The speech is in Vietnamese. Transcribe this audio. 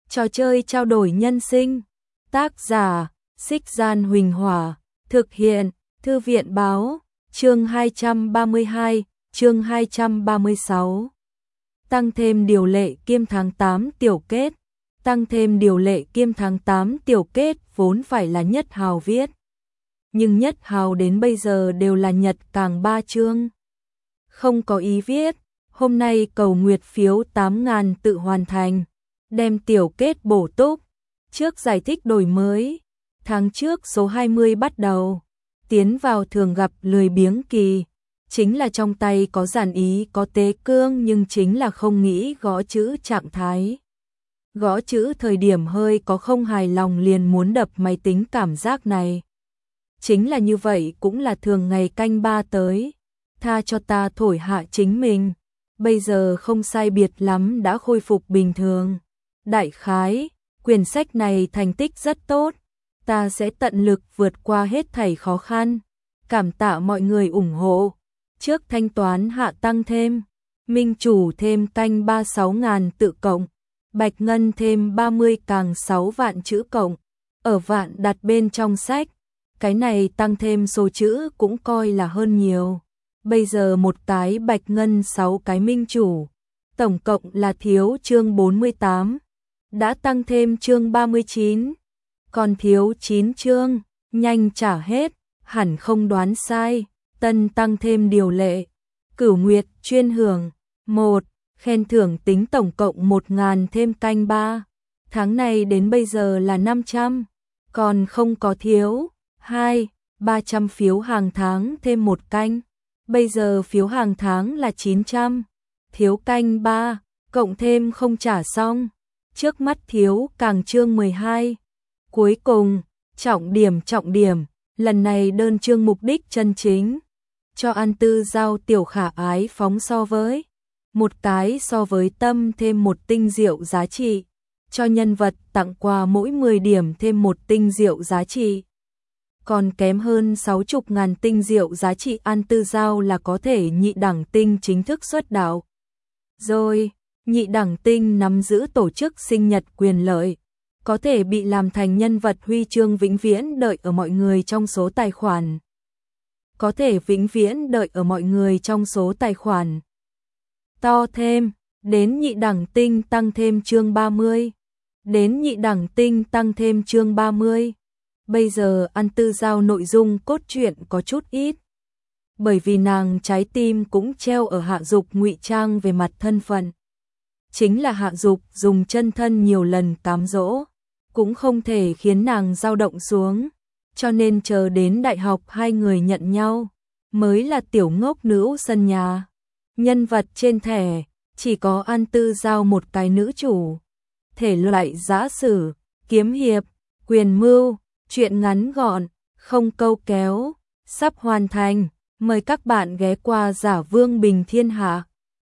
Trò chơi trao đổi nhân sinh. Tác giả: Xích Gian Huỳnh Hỏa. Thực hiện: Thư viện Báo. Chương 232, chương 236. Tăng thêm điều lệ kiêm tháng 8 tiểu kết. Tăng thêm điều lệ kiêm tháng 8 tiểu kết vốn phải là Nhất Hào viết. Nhưng Nhất Hào đến bây giờ đều là nhật càng 3 chương. Không có ý viết. Hôm nay cầu nguyệt phiếu 8.000 tự hoàn thành. Đem tiểu kết bổ túc. Trước giải thích đổi mới. Tháng trước số 20 bắt đầu. Tiến vào thường gặp lười biếng kỳ. Chính là trong tay có giản ý có tế cương nhưng chính là không nghĩ gõ chữ trạng thái. Gõ chữ thời điểm hơi có không hài lòng liền muốn đập máy tính cảm giác này. Chính là như vậy cũng là thường ngày canh 3 tới. Tha cho ta thổi hạ chính mình. Bây giờ không sai biệt lắm đã khôi phục bình thường. Đại khái, quyển sách này thành tích rất tốt. Ta sẽ tận lực vượt qua hết thảy khó khăn. Cảm tạ mọi người ủng hộ. Trước thanh toán hạ tăng thêm. Minh chủ thêm canh 36.000 tự cộng. Bạch ngân thêm 30 càng 6 vạn chữ cộng. Ở vạn đặt bên trong sách. Cái này tăng thêm số chữ cũng coi là hơn nhiều. Bây giờ một cái bạch ngân 6 cái minh chủ. Tổng cộng là thiếu chương 48. Đã tăng thêm chương 39. Còn thiếu 9 chương. Nhanh trả hết. Hẳn không đoán sai. Tân tăng thêm điều lệ. Cửu nguyệt chuyên hưởng. 1. Khen thưởng tính tổng cộng 1.000 thêm canh 3. Tháng này đến bây giờ là 500. Còn không có thiếu. 2. 300 phiếu hàng tháng thêm một canh. Bây giờ phiếu hàng tháng là 900. Thiếu canh 3. Cộng thêm không trả xong. Trước mắt thiếu càng chương 12. Cuối cùng, trọng điểm. Lần này đơn chương mục đích chân chính. Cho An Tư Giao tiểu khả ái phóng so với. Một cái so với tâm thêm một tinh diệu giá trị. Cho nhân vật tặng quà mỗi 10 điểm thêm một tinh diệu giá trị. Còn kém hơn 60.000 tinh diệu giá trị An Tư Giao là có thể nhị đẳng tinh chính thức xuất đạo. Rồi, nhị đẳng tinh nắm giữ tổ chức sinh nhật quyền lợi. Có thể bị làm thành nhân vật huy chương vĩnh viễn đợi ở mọi người trong số tài khoản. Có thể vĩnh viễn đợi ở mọi người trong số tài khoản. To thêm, đến nhị đẳng tinh tăng thêm chương 30. Đến nhị đẳng tinh tăng thêm chương 30. Bây giờ An Tư Giao nội dung cốt truyện có chút ít. Bởi vì nàng trái tim cũng treo ở Hạ Dục ngụy trang về mặt thân phận. Chính là Hạ Dục dùng chân thân nhiều lần cám dỗ. Cũng không thể khiến nàng dao động xuống. Cho nên chờ đến đại học hai người nhận nhau. Mới là tiểu ngốc nữ sân nhà. Nhân vật trên thẻ, chỉ có An Tư Giao một cái nữ chủ. Thể loại giã sử, kiếm hiệp, quyền mưu, truyện ngắn gọn, không câu kéo, sắp hoàn thành. Mời các bạn ghé qua Giả Vương Bình Thiên Hạ.